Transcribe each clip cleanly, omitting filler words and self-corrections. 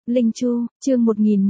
Linh Chu, chương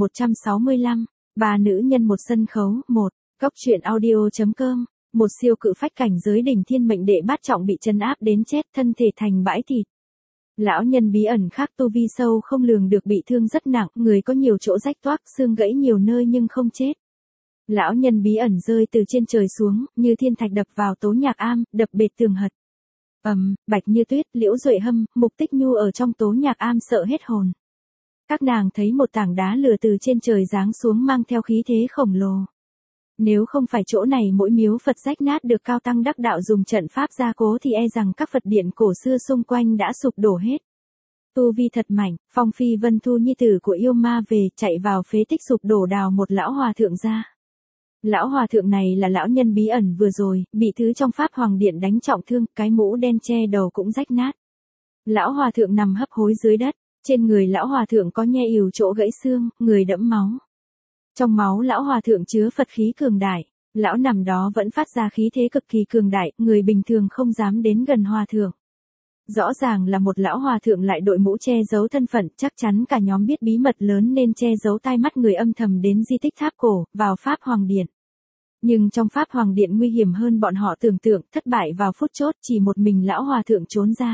1165, ba nữ nhân một sân khấu, 1, Góc truyện audio.com, một siêu cự phách cảnh giới đỉnh thiên mệnh đệ bát trọng bị trấn áp đến chết, thân thể thành bãi thịt. Lão nhân bí ẩn khác tu vi sâu không lường được bị thương rất nặng, người có nhiều chỗ rách toác, xương gãy nhiều nơi nhưng không chết. Lão nhân bí ẩn rơi từ trên trời xuống, như thiên thạch đập vào Tố Nhạc Am, đập bệt tường hật. Bạch Như Tuyết, Liễu Duệ Hâm, Mục Tích Nhu ở trong Tố Nhạc Am sợ hết hồn. Các nàng thấy một tảng đá lửa từ trên trời giáng xuống mang theo khí thế khổng lồ. Nếu không phải chỗ này mỗi miếu Phật rách nát được cao tăng đắc đạo dùng trận pháp gia cố thì e rằng các Phật điện cổ xưa xung quanh đã sụp đổ hết. Tu vi thật mạnh, Phong Phi Vân thu nhi tử của yêu ma về, chạy vào phế tích sụp đổ đào một lão hòa thượng ra. Lão hòa thượng này là lão nhân bí ẩn vừa rồi, bị thứ trong pháp hoàng điện đánh trọng thương, cái mũ đen che đầu cũng rách nát. Lão hòa thượng nằm hấp hối dưới đất, trên người lão hòa thượng có nhe ỉu chỗ gãy xương, người đẫm máu. Trong máu lão hòa thượng chứa Phật khí cường đại, lão nằm đó vẫn phát ra khí thế cực kỳ cường đại, người bình thường không dám đến gần hòa thượng. Rõ ràng là một lão hòa thượng lại đội mũ che giấu thân phận, chắc chắn cả nhóm biết bí mật lớn nên che giấu tai mắt người, âm thầm đến di tích tháp cổ, vào Pháp Hoàng Điện. Nhưng trong Pháp Hoàng Điện nguy hiểm hơn bọn họ tưởng tượng, thất bại vào phút chốt, chỉ một mình lão hòa thượng trốn ra.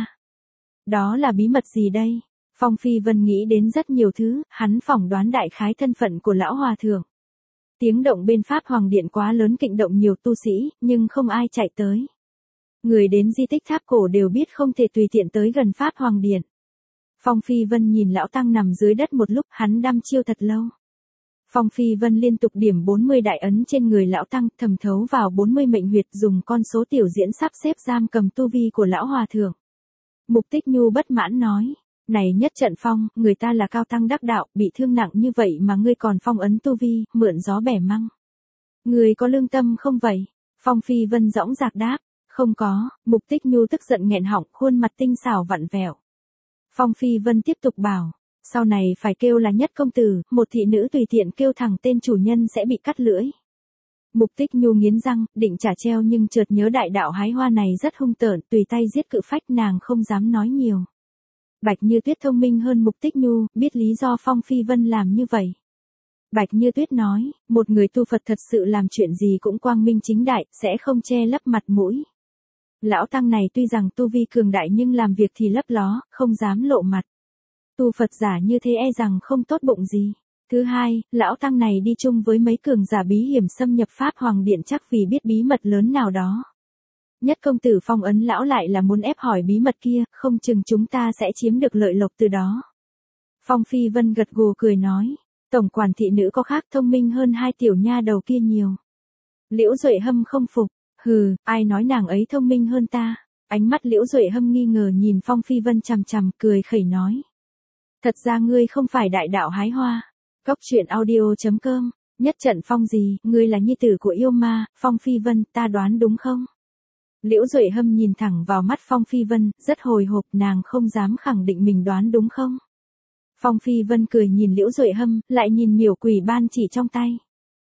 Đó là bí mật gì đây? Phong Phi Vân nghĩ đến rất nhiều thứ, hắn phỏng đoán đại khái thân phận của lão hòa thượng. Tiếng động bên Pháp Hoàng Điện quá lớn, kịnh động nhiều tu sĩ, nhưng không ai chạy tới. Người đến di tích tháp cổ đều biết không thể tùy tiện tới gần Pháp Hoàng Điện. Phong Phi Vân nhìn lão tăng nằm dưới đất một lúc, hắn đăm chiêu thật lâu. Phong Phi Vân liên tục điểm 40 đại ấn trên người lão tăng, thẩm thấu vào 40 mệnh huyệt, dùng con số tiểu diễn sắp xếp giam cầm tu vi của lão hòa thượng. Mục Tích Nhu bất mãn nói, này Nhất Trận Phong, người ta là cao tăng đắc đạo, bị thương nặng như vậy mà ngươi còn phong ấn tu vi, mượn gió bẻ măng. Người có lương tâm không vậy? Phong Phi Vân dõng dạc đáp, không có. Mục Tích Nhu tức giận nghẹn họng, khuôn mặt tinh xảo vặn vẹo. Phong Phi Vân tiếp tục bảo, sau này phải kêu là Nhất công tử, một thị nữ tùy tiện kêu thẳng tên chủ nhân sẽ bị cắt lưỡi. Mục Tích Nhu nghiến răng, định trả treo nhưng chợt nhớ đại đạo hái hoa này rất hung tợn, tùy tay giết cự phách, nàng không dám nói nhiều. Bạch Như Tuyết thông minh hơn Mục Tích Nhu, biết lý do Phong Phi Vân làm như vậy. Bạch Như Tuyết nói, một người tu Phật thật sự làm chuyện gì cũng quang minh chính đại, sẽ không che lấp mặt mũi. Lão tăng này tuy rằng tu vi cường đại nhưng làm việc thì lấp ló, không dám lộ mặt. Tu Phật giả như thế e rằng không tốt bụng gì. Thứ hai, lão tăng này đi chung với mấy cường giả bí hiểm xâm nhập Pháp Hoàng Điện chắc vì biết bí mật lớn nào đó. Nhất công tử phong ấn lão lại là muốn ép hỏi bí mật kia, không chừng chúng ta sẽ chiếm được lợi lộc từ đó. Phong Phi Vân gật gù cười nói, tổng quản thị nữ có khác thông minh hơn hai tiểu nha đầu kia nhiều. Liễu Duệ Hâm không phục, hừ, ai nói nàng ấy thông minh hơn ta? Ánh mắt Liễu Duệ Hâm nghi ngờ nhìn Phong Phi Vân chằm chằm, cười khẩy nói. Thật ra ngươi không phải đại đạo hái hoa. Góc truyện audio.com, Nhất Trận Phong gì, ngươi là nhi tử của yêu ma, Phong Phi Vân, ta đoán đúng không? Liễu Duệ Hâm nhìn thẳng vào mắt Phong Phi Vân, rất hồi hộp, nàng không dám khẳng định mình đoán đúng không? Phong Phi Vân cười nhìn Liễu Duệ Hâm, lại nhìn miểu quỷ ban chỉ trong tay.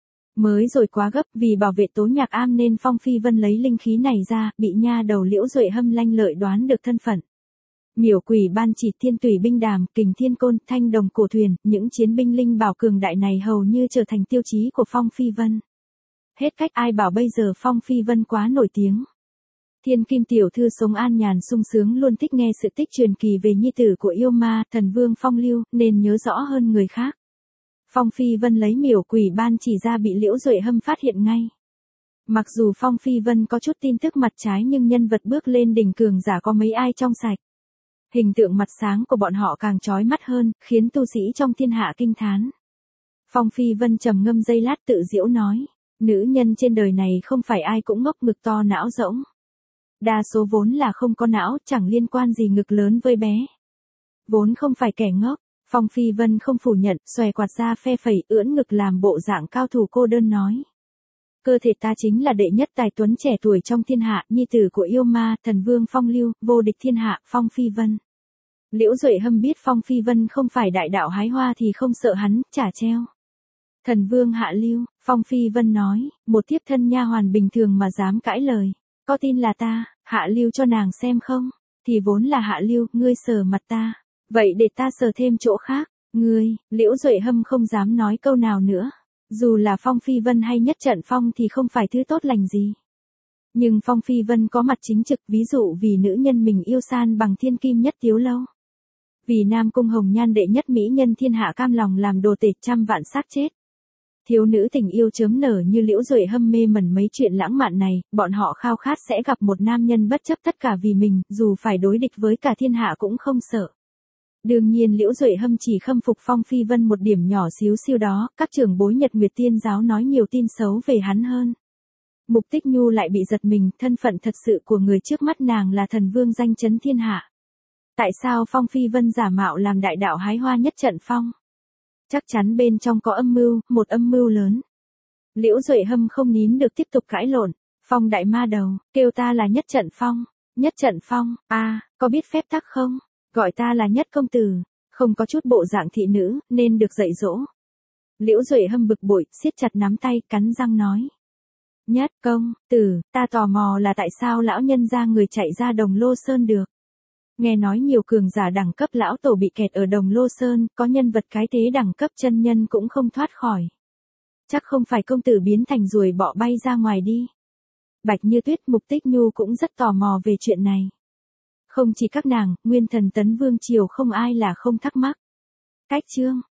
Mới rồi quá gấp, vì bảo vệ Tố Nhạc Am nên Phong Phi Vân lấy linh khí này ra, bị nha đầu Liễu Duệ Hâm lanh lợi đoán được thân phận. Miểu quỷ ban chỉ, thiên tùy binh đàm, kình thiên côn, thanh đồng cổ thuyền, những chiến binh linh bảo cường đại này hầu như trở thành tiêu chí của Phong Phi Vân. Hết cách, ai bảo bây giờ Phong Phi Vân quá nổi tiếng. Thiên Kim tiểu thư sống an nhàn sung sướng, luôn thích nghe sự tích truyền kỳ về nhi tử của yêu ma, thần vương Phong Lưu, nên nhớ rõ hơn người khác. Phong Phi Vân lấy miểu quỷ ban chỉ ra bị Liễu Duệ Hâm phát hiện ngay. Mặc dù Phong Phi Vân có chút tin tức mặt trái nhưng nhân vật bước lên đỉnh cường giả có mấy ai trong sạch. Hình tượng mặt sáng của bọn họ càng chói mắt hơn, khiến tu sĩ trong thiên hạ kinh thán. Phong Phi Vân trầm ngâm giây lát tự giễu nói, nữ nhân trên đời này không phải ai cũng ngốc, ngực to não rỗng. Đa số vốn là không có não, chẳng liên quan gì ngực lớn với bé. Vốn không phải kẻ ngốc. Phong Phi Vân không phủ nhận, xòe quạt ra phe phẩy, ưỡn ngực làm bộ dạng cao thủ cô đơn nói. Cơ thể ta chính là đệ nhất tài tuấn trẻ tuổi trong thiên hạ, nhi tử của yêu ma, thần vương Phong Lưu, vô địch thiên hạ, Phong Phi Vân. Liễu Duệ Hâm biết Phong Phi Vân không phải đại đạo hái hoa thì không sợ hắn, trả treo. Thần vương Hạ Lưu, Phong Phi Vân nói, một thiếp thân nha hoàn bình thường mà dám cãi lời. Có tin là ta, Hạ Lưu cho nàng xem không? Thì vốn là Hạ Lưu, ngươi sờ mặt ta. Vậy để ta sờ thêm chỗ khác. Ngươi, Liễu Duệ Hâm không dám nói câu nào nữa. Dù là Phong Phi Vân hay Nhất Trận Phong thì không phải thứ tốt lành gì. Nhưng Phong Phi Vân có mặt chính trực, ví dụ vì nữ nhân mình yêu san bằng thiên kim Nhất Tiếu Lâu. Vì Nam Cung hồng nhan đệ nhất mỹ nhân thiên hạ cam lòng làm đồ tể trăm vạn xác chết. Thiếu nữ tình yêu chớm nở như Liễu Duệ Hâm mê mẩn mấy chuyện lãng mạn này, bọn họ khao khát sẽ gặp một nam nhân bất chấp tất cả vì mình, dù phải đối địch với cả thiên hạ cũng không sợ. Đương nhiên Liễu Duệ Hâm chỉ khâm phục Phong Phi Vân một điểm nhỏ xíu xiu đó, các trưởng bối Nhật Nguyệt Tiên giáo nói nhiều tin xấu về hắn hơn. Mục Tích Nhu lại bị giật mình, thân phận thật sự của người trước mắt nàng là thần vương danh chấn thiên hạ. Tại sao Phong Phi Vân giả mạo làm đại đạo hái hoa Nhất Trận Phong? Chắc chắn bên trong có âm mưu, một âm mưu lớn. Liễu Duệ Hâm không nín được tiếp tục cãi lộn. Phong đại ma đầu, kêu ta là Nhất Trận Phong. Nhất Trận Phong, có biết phép tắc không? Gọi ta là Nhất công tử. Không có chút bộ dạng thị nữ, nên được dạy dỗ. Liễu Duệ Hâm bực bội, siết chặt nắm tay, cắn răng nói. Nhất công tử, ta tò mò là tại sao lão nhân gia người chạy ra Đồng Lô Sơn được. Nghe nói nhiều cường giả đẳng cấp lão tổ bị kẹt ở Đồng Lô Sơn, có nhân vật cái thế đẳng cấp chân nhân cũng không thoát khỏi. Chắc không phải công tử biến thành ruồi bọ bay ra ngoài đi. Bạch Như Tuyết, Mục Tích Nhu cũng rất tò mò về chuyện này. Không chỉ các nàng, nguyên thần Tấn Vương Triều không ai là không thắc mắc. Cách chương